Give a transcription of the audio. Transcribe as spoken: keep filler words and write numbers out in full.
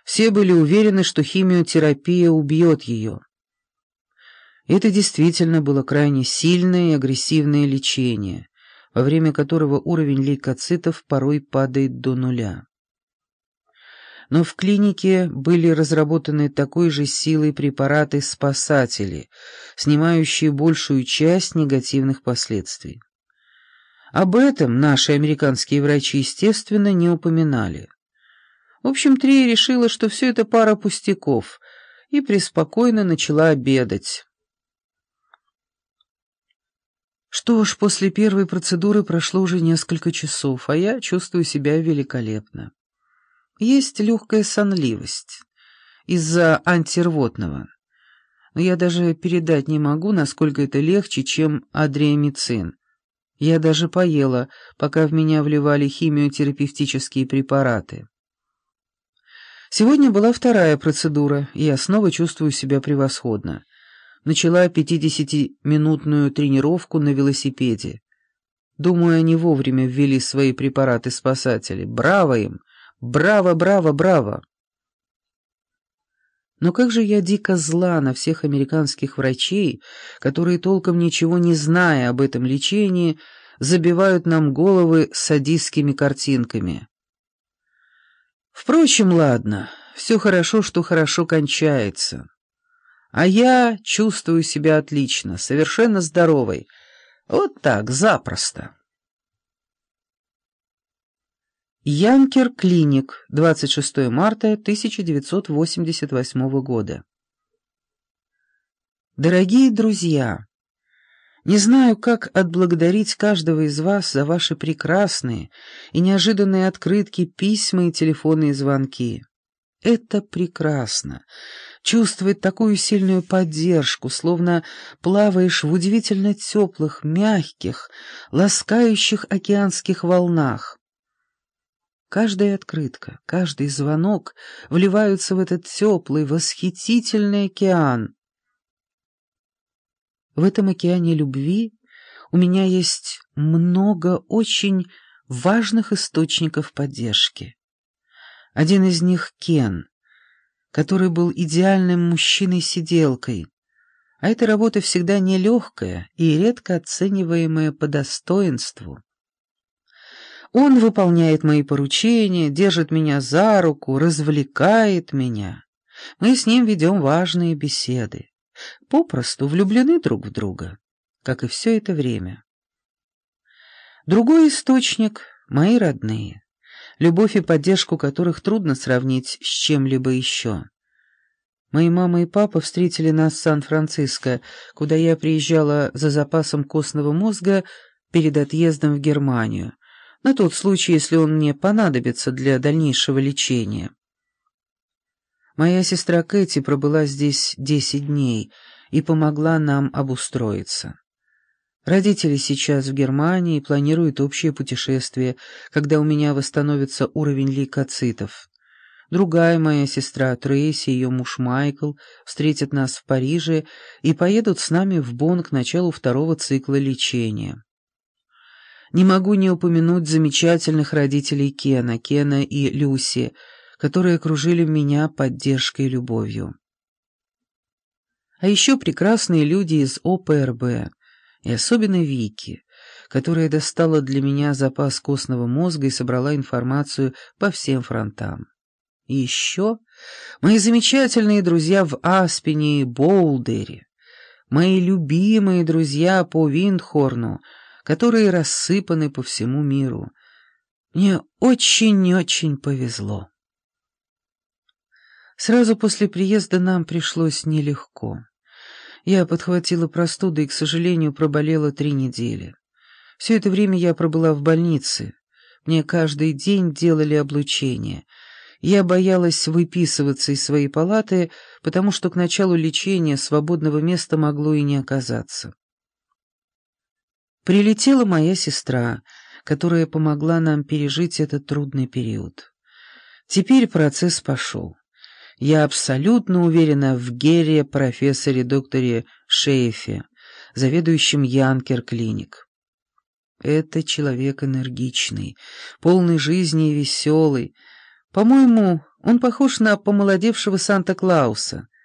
Все были уверены, что химиотерапия убьет ее. Это действительно было крайне сильное и агрессивное лечение, во время которого уровень лейкоцитов порой падает до нуля. Но в клинике были разработаны такой же силой препараты-спасатели, снимающие большую часть негативных последствий. Об этом наши американские врачи, естественно, не упоминали. В общем, Трия решила, что все это пара пустяков, и преспокойно начала обедать. Что ж, после первой процедуры прошло уже несколько часов, а я чувствую себя великолепно. Есть легкая сонливость из-за антирвотного, но я даже передать не могу, насколько это легче, чем адриамицин. Я даже поела, пока в меня вливали химиотерапевтические препараты. Сегодня была вторая процедура, и я снова чувствую себя превосходно. Начала пятидесятиминутную тренировку на велосипеде. Думаю, они вовремя ввели свои препараты-спасатели. Браво им! Браво, браво, браво! Но как же я дико зла на всех американских врачей, которые, толком ничего не зная об этом лечении, забивают нам головы садистскими картинками. Впрочем, ладно, все хорошо, что хорошо кончается. А я чувствую себя отлично, совершенно здоровой. Вот так, запросто. Янкер Клиник, двадцать шестое марта тысяча девятьсот восемьдесят восьмого года. Дорогие друзья, не знаю, как отблагодарить каждого из вас за ваши прекрасные и неожиданные открытки, письма и телефонные звонки. Это прекрасно. Чувствовать такую сильную поддержку, словно плаваешь в удивительно теплых, мягких, ласкающих океанских волнах. Каждая открытка, каждый звонок вливаются в этот теплый, восхитительный океан. В этом океане любви у меня есть много очень важных источников поддержки. Один из них — Кен, который был идеальным мужчиной-сиделкой, а эта работа всегда нелегкая и редко оцениваемая по достоинству. Он выполняет мои поручения, держит меня за руку, развлекает меня. Мы с ним ведем важные беседы. Попросту влюблены друг в друга, как и все это время. Другой источник — мои родные, любовь и поддержку которых трудно сравнить с чем-либо еще. Мои мама и папа встретили нас в Сан-Франциско, куда я приезжала за запасом костного мозга перед отъездом в Германию, на тот случай, если он мне понадобится для дальнейшего лечения. Моя сестра Кэти пробыла здесь десять дней и помогла нам обустроиться. Родители сейчас в Германии и планируют общее путешествие, когда у меня восстановится уровень лейкоцитов. Другая моя сестра Трейси и ее муж Майкл встретят нас в Париже и поедут с нами в Бонн к началу второго цикла лечения. Не могу не упомянуть замечательных родителей Кена, Кена и Люси, которые окружили меня поддержкой и любовью. А еще прекрасные люди из О П Р Б, и особенно Вики, которая достала для меня запас костного мозга и собрала информацию по всем фронтам. И еще мои замечательные друзья в Аспене и Боулдере, мои любимые друзья по Виндхорну, которые рассыпаны по всему миру. Мне очень-очень повезло. Сразу после приезда нам пришлось нелегко. Я подхватила простуду и, к сожалению, проболела три недели. Все это время я пробыла в больнице. Мне каждый день делали облучение. Я боялась выписываться из своей палаты, потому что к началу лечения свободного места могло и не оказаться. Прилетела моя сестра, которая помогла нам пережить этот трудный период. Теперь процесс пошел. Я абсолютно уверена в Гере, профессоре докторе Шейфе, заведующем Янкер Клиник. Это человек энергичный, полный жизни и веселый. По-моему, Он похож на помолодевшего Санта-Клауса.